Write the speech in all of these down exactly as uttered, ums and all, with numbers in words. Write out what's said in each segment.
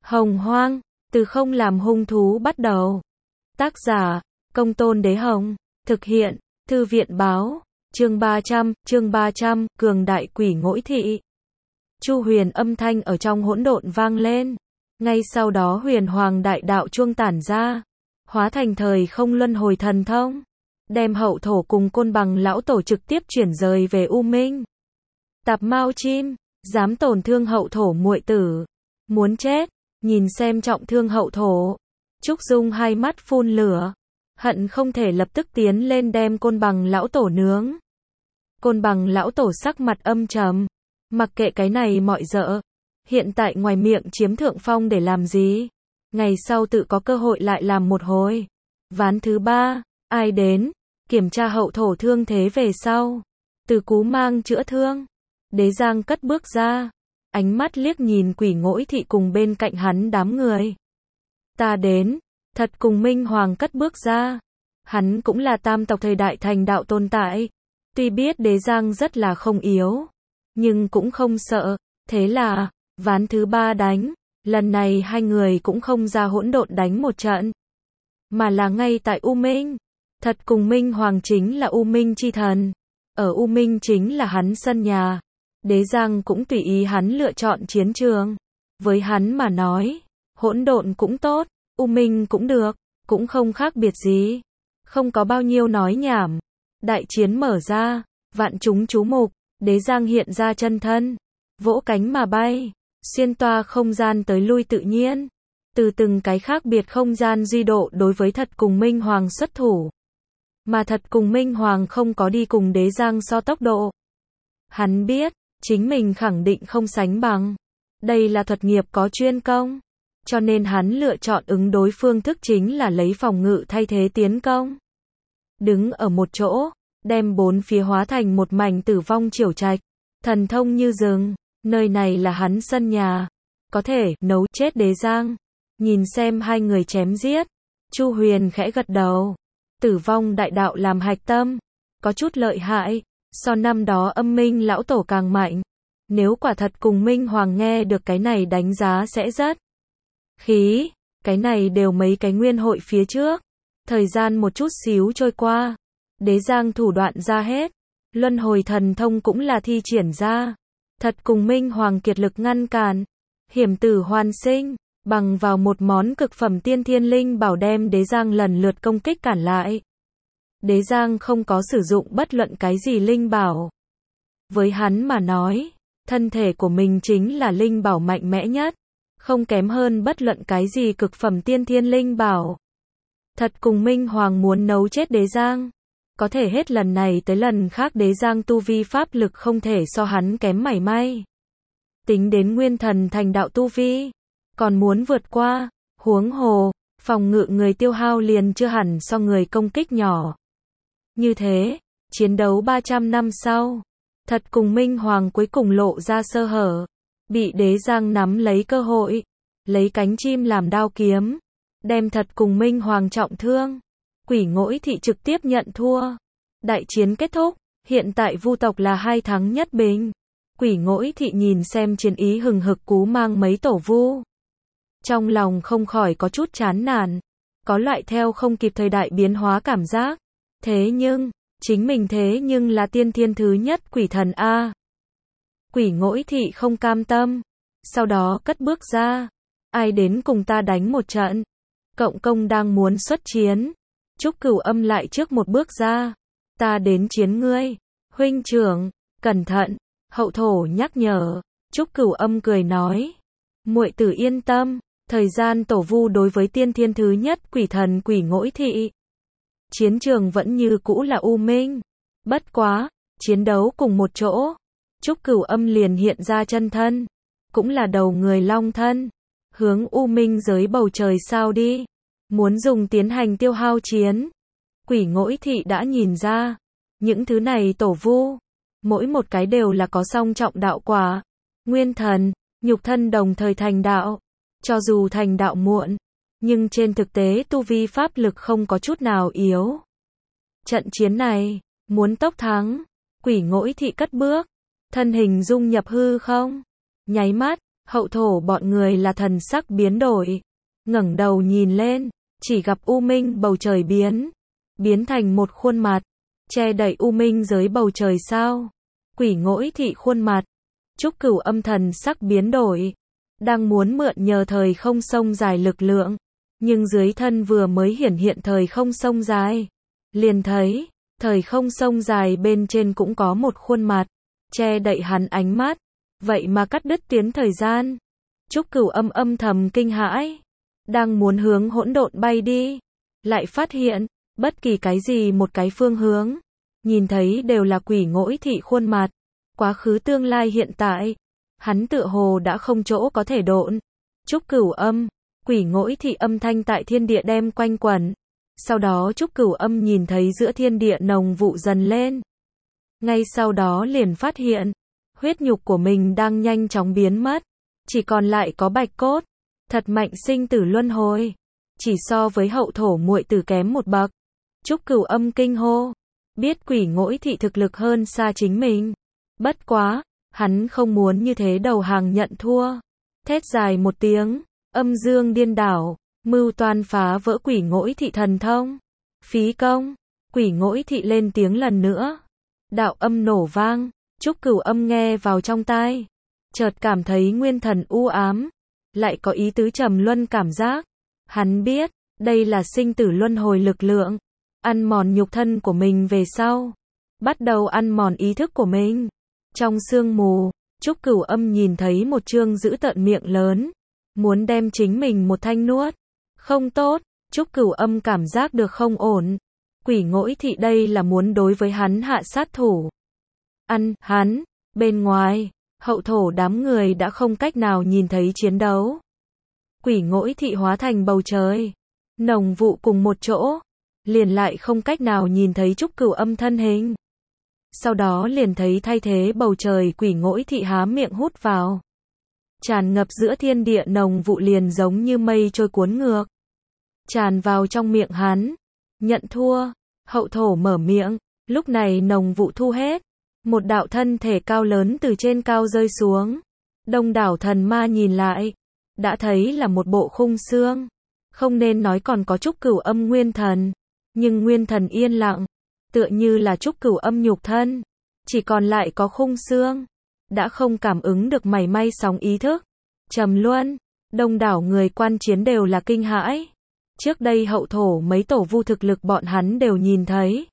Hồng Hoang, từ không làm hung thú bắt đầu. Tác giả, Công Tôn Đế Hồng. Thực hiện, Thư viện Báo. Chương ba trăm, chương ba trăm, Cường Đại Quỷ Ngỗi Thị. Chu Huyền âm thanh ở trong hỗn độn vang lên. Ngay sau đó Huyền Hoàng đại đạo chuông tản ra, hóa thành thời không luân hồi thần thông, đem hậu thổ cùng côn bằng lão tổ trực tiếp chuyển rời về U Minh. Tạp Mao chim, dám tổn thương hậu thổ muội tử, muốn chết. Nhìn xem trọng thương hậu thổ, Trúc Dung hai mắt phun lửa, hận không thể lập tức tiến lên đem côn bằng lão tổ nướng. Côn bằng lão tổ sắc mặt âm trầm, mặc kệ cái này mọi dợ, hiện tại ngoài miệng chiếm thượng phong để làm gì, ngày sau tự có cơ hội lại làm một hồi. Ván thứ ba, ai đến, kiểm tra hậu thổ thương thế về sau, từ cú mang chữa thương. Đế Giang cất bước ra, ánh mắt liếc nhìn Quỷ Ngỗi Thị cùng bên cạnh hắn đám người. Ta đến, thật cùng Minh Hoàng cất bước ra. Hắn cũng là tam tộc thời đại thành đạo tồn tại. Tuy biết Đế Giang rất là không yếu, nhưng cũng không sợ. Thế là, ván thứ ba đánh, lần này hai người cũng không ra hỗn độn đánh một trận, mà là ngay tại U Minh. Thật cùng Minh Hoàng chính là U Minh chi thần. Ở U Minh chính là hắn sân nhà. Đế Giang cũng tùy ý hắn lựa chọn chiến trường. Với hắn mà nói, hỗn độn cũng tốt, U Minh cũng được, cũng không khác biệt gì. Không có bao nhiêu nói nhảm. Đại chiến mở ra, vạn chúng chú mục, Đế Giang hiện ra chân thân, vỗ cánh mà bay, xuyên toa không gian tới lui tự nhiên. Từ từng cái khác biệt không gian duy độ đối với Thật cùng Minh Hoàng xuất thủ. Mà Thật cùng Minh Hoàng không có đi cùng Đế Giang so tốc độ. Hắn biết, chính mình khẳng định không sánh bằng. Đây là thuật nghiệp có chuyên công. Cho nên hắn lựa chọn ứng đối phương thức chính là lấy phòng ngự thay thế tiến công. Đứng ở một chỗ, đem bốn phía hóa thành một mảnh tử vong triều trạch. Thần thông như rừng, nơi này là hắn sân nhà. Có thể nấu chết Đế Giang. Nhìn xem hai người chém giết, Chu Huyền khẽ gật đầu. Tử vong đại đạo làm hạch tâm, có chút lợi hại. So năm đó Âm Minh lão tổ càng mạnh. Nếu quả thật cùng Minh Hoàng nghe được cái này đánh giá sẽ rất khí. Cái này đều mấy cái nguyên hội phía trước. Thời gian một chút xíu trôi qua. Đế Giang thủ đoạn ra hết. Luân hồi thần thông cũng là thi triển ra. Thật cùng Minh Hoàng kiệt lực ngăn cản. Hiểm tử hoàn sinh. Bằng vào một món cực phẩm tiên thiên linh bảo đem Đế Giang lần lượt công kích cản lại. Đế Giang không có sử dụng bất luận cái gì linh bảo. Với hắn mà nói, thân thể của mình chính là linh bảo mạnh mẽ nhất, không kém hơn bất luận cái gì cực phẩm tiên thiên linh bảo. Thật cùng Minh Hoàng muốn nấu chết Đế Giang, có thể hết lần này tới lần khác Đế Giang tu vi pháp lực không thể so hắn kém mảy may. Tính đến nguyên thần thành đạo tu vi, còn muốn vượt qua, huống hồ, phòng ngự người tiêu hao liền chưa hẳn so người công kích nhỏ. Như thế, chiến đấu ba trăm năm sau, Thật cùng Minh Hoàng cuối cùng lộ ra sơ hở, bị Đế Giang nắm lấy cơ hội, lấy cánh chim làm đao kiếm, đem Thật cùng Minh Hoàng trọng thương. Quỷ Ngỗi Thị trực tiếp nhận thua. Đại chiến kết thúc, hiện tại Vu tộc là hai thắng nhất bình. Quỷ Ngỗi Thị nhìn xem chiến ý hừng hực cú mang mấy tổ vu, trong lòng không khỏi có chút chán nản, có loại theo không kịp thời đại biến hóa cảm giác. Thế nhưng, chính mình thế nhưng là tiên thiên thứ nhất quỷ thần A. Quỷ Ngỗi Thị không cam tâm, sau đó cất bước ra. Ai đến cùng ta đánh một trận? Cộng công đang muốn xuất chiến. Trúc Cửu Âm lại trước một bước ra. Ta đến chiến ngươi. Huynh trưởng, cẩn thận. Hậu thổ nhắc nhở. Trúc Cửu Âm cười nói. Muội tử yên tâm. Thời gian tổ vu đối với tiên thiên thứ nhất quỷ thần Quỷ Ngỗi Thị. Chiến trường vẫn như cũ là U Minh. Bất quá, chiến đấu cùng một chỗ. Trúc Cửu Âm liền hiện ra chân thân. Cũng là đầu người long thân. Hướng U Minh giới bầu trời sao đi. Muốn dùng tiến hành tiêu hao chiến. Quỷ Ngỗi Thị đã nhìn ra. Những thứ này tổ vu. Mỗi một cái đều là có song trọng đạo quả. Nguyên thần, nhục thân đồng thời thành đạo. Cho dù thành đạo muộn. Nhưng trên thực tế tu vi pháp lực không có chút nào yếu. Trận chiến này, muốn tốc thắng, Quỷ Ngỗi Thị cất bước, thân hình dung nhập hư không. Nháy mắt, Hậu thổ bọn người là thần sắc biến đổi. Ngẩng đầu nhìn lên, chỉ gặp u minh bầu trời biến. Biến thành một khuôn mặt, che đậy u minh dưới bầu trời sao. Quỷ ngỗi thị khuôn mặt. Trúc Cửu Âm thần sắc biến đổi. Đang muốn mượn nhờ thời không sông dài lực lượng. Nhưng dưới thân vừa mới hiển hiện thời không sông dài. Liền thấy, thời không sông dài bên trên cũng có một khuôn mặt. Che đậy hắn ánh mắt. Vậy mà cắt đứt tuyến thời gian. Trúc Cửu Âm âm thầm kinh hãi. Đang muốn hướng hỗn độn bay đi. Lại phát hiện, bất kỳ cái gì một cái phương hướng. Nhìn thấy đều là quỷ ngỗi thị khuôn mặt. Quá khứ tương lai hiện tại. Hắn tựa hồ đã không chỗ có thể độn. Trúc Cửu Âm, quỷ ngỗi thị âm thanh tại thiên địa đem quanh quẩn. Sau đó Trúc Cửu Âm nhìn thấy giữa thiên địa nồng vụ dần lên. Ngay sau đó liền phát hiện, huyết nhục của mình đang nhanh chóng biến mất. Chỉ còn lại có bạch cốt. Thật mạnh sinh tử luân hồi. Chỉ so với hậu thổ muội tử kém một bậc. Trúc Cửu Âm kinh hô. Biết quỷ ngỗi thị thực lực hơn xa chính mình. Bất quá, hắn không muốn như thế đầu hàng nhận thua. Thét dài một tiếng, âm dương điên đảo, mưu toan phá vỡ quỷ ngỗi thị thần thông. Phí công, quỷ ngỗi thị lên tiếng lần nữa. Đạo âm nổ vang, Trúc Cửu Âm nghe vào trong tai. Chợt cảm thấy nguyên thần u ám. Lại có ý tứ trầm luân cảm giác. Hắn biết, đây là sinh tử luân hồi lực lượng. Ăn mòn nhục thân của mình về sau. Bắt đầu ăn mòn ý thức của mình. Trong sương mù, Trúc Cửu Âm nhìn thấy một chương dữ tợn miệng lớn. Muốn đem chính mình một thanh nuốt. Không tốt, Trúc Cửu Âm cảm giác được không ổn. Quỷ ngỗi thị đây là muốn đối với hắn hạ sát thủ. Ăn, hắn, bên ngoài, hậu thổ đám người đã không cách nào nhìn thấy chiến đấu. Quỷ ngỗi thị hóa thành bầu trời. Nồng vụ cùng một chỗ. Liền lại không cách nào nhìn thấy Trúc Cửu Âm thân hình. Sau đó liền thấy thay thế bầu trời quỷ ngỗi thị há miệng hút vào. Tràn ngập giữa thiên địa nồng vụ liền giống như mây trôi cuốn ngược. Tràn vào trong miệng hắn. Nhận thua. Hậu thổ mở miệng. Lúc này nồng vụ thu hết. Một đạo thân thể cao lớn từ trên cao rơi xuống. Đông đảo thần ma nhìn lại. Đã thấy là một bộ khung xương. Không nên nói còn có Trúc Cửu Âm nguyên thần. Nhưng nguyên thần yên lặng. Tựa như là Trúc Cửu Âm nhục thân. Chỉ còn lại có khung xương. Đã không cảm ứng được mảy may sóng ý thức. Trầm luân. Đông đảo người quan chiến đều là kinh hãi. Trước đây hậu thổ mấy tổ vu thực lực bọn hắn đều nhìn thấy.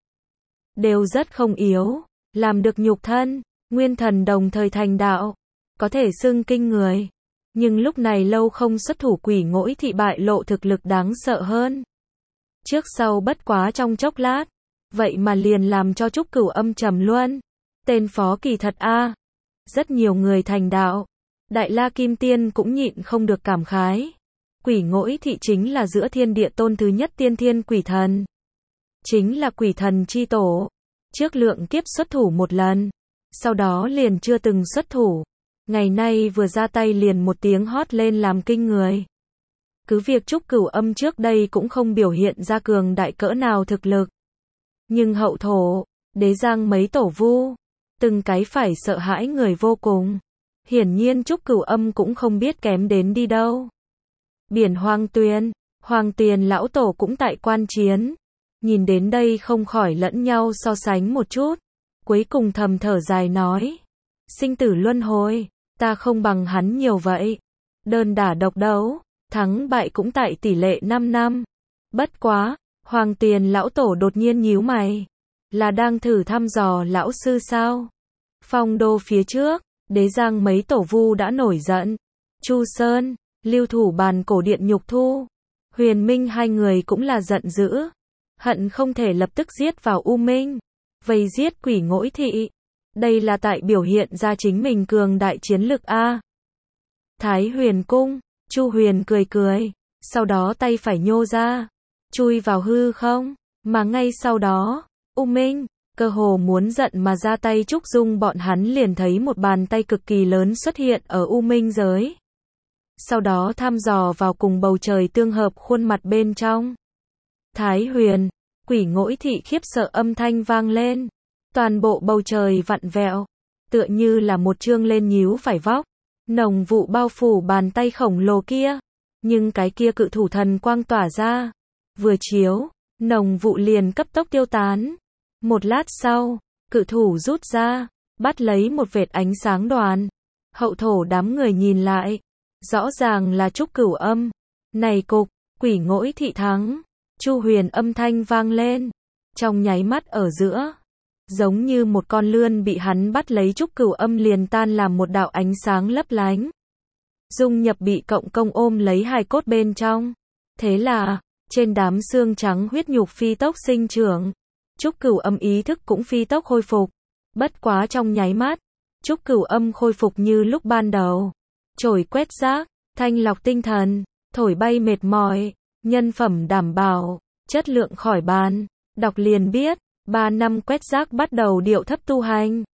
Đều rất không yếu. Làm được nhục thân. Nguyên thần đồng thời thành đạo. Có thể xưng kinh người. Nhưng lúc này lâu không xuất thủ quỷ ngỗi thị bại lộ thực lực đáng sợ hơn. Trước sau bất quá trong chốc lát. Vậy mà liền làm cho Trúc Cửu Âm trầm luân. Tên phó kỳ thật a. Rất nhiều người thành đạo. Đại La Kim Tiên cũng nhịn không được cảm khái. Quỷ ngỗi thị chính là giữa thiên địa tôn thứ nhất tiên thiên quỷ thần. Chính là quỷ thần chi tổ. Trước lượng kiếp xuất thủ một lần. Sau đó liền chưa từng xuất thủ. Ngày nay vừa ra tay liền một tiếng hót lên làm kinh người. Cứ việc Trúc Cửu Âm trước đây cũng không biểu hiện ra cường đại cỡ nào thực lực. Nhưng hậu thổ, đế giang mấy tổ vu, từng cái phải sợ hãi người vô cùng. Hiển nhiên Trúc Cửu Âm cũng không biết kém đến đi đâu. Biển Hoang Tuyền, Hoàng Tiền lão tổ cũng tại quan chiến. Nhìn đến đây không khỏi lẫn nhau so sánh một chút. Cuối cùng thầm thở dài nói. Sinh tử luân hồi, ta không bằng hắn nhiều vậy. Đơn đả độc đấu, thắng bại cũng tại tỷ lệ năm năm. Bất quá, Hoàng Tiền lão tổ đột nhiên nhíu mày. Là đang thử thăm dò lão sư sao? Phong đô phía trước, đế giang mấy tổ vu đã nổi giận. Chu Sơn, lưu thủ bàn cổ điện nhục thu. Huyền Minh hai người cũng là giận dữ. Hận không thể lập tức giết vào U Minh. Vây giết quỷ ngỗi thị. Đây là tại biểu hiện ra chính mình cường đại chiến lực A. Thái Huyền Cung, Chu Huyền cười cười. Sau đó tay phải nhô ra. Chui vào hư không. Mà ngay sau đó, U Minh, cơ hồ muốn giận mà ra tay Trúc Dung bọn hắn liền thấy một bàn tay cực kỳ lớn xuất hiện ở U Minh giới. Sau đó thăm dò vào cùng bầu trời tương hợp khuôn mặt bên trong. Thái Huyền, quỷ ngỗi thị khiếp sợ âm thanh vang lên. Toàn bộ bầu trời vặn vẹo. Tựa như là một chương lên nhíu phải vóc. Nồng vụ bao phủ bàn tay khổng lồ kia. Nhưng cái kia cự thủ thần quang tỏa ra. Vừa chiếu, nồng vụ liền cấp tốc tiêu tán. Một lát sau, cự thủ rút ra, bắt lấy một vệt ánh sáng đoàn. Hậu thổ đám người nhìn lại. Rõ ràng là Trúc Cửu Âm. Này cục, quỷ ngỗi thị thắng. Chu Huyền âm thanh vang lên. Trong nháy mắt ở giữa. Giống như một con lươn bị hắn bắt lấy, Trúc Cửu Âm liền tan làm một đạo ánh sáng lấp lánh. Dung nhập bị cộng công ôm lấy hài cốt bên trong. Thế là, trên đám xương trắng huyết nhục phi tốc sinh trưởng. Trúc Cửu Âm ý thức cũng phi tốc khôi phục. Bất quá trong nháy mắt, Trúc Cửu Âm khôi phục như lúc ban đầu. Chổi quét rác, thanh lọc tinh thần, thổi bay mệt mỏi, nhân phẩm đảm bảo, chất lượng khỏi bàn. Đọc liền biết, ba năm quét rác bắt đầu điệu thấp tu hành.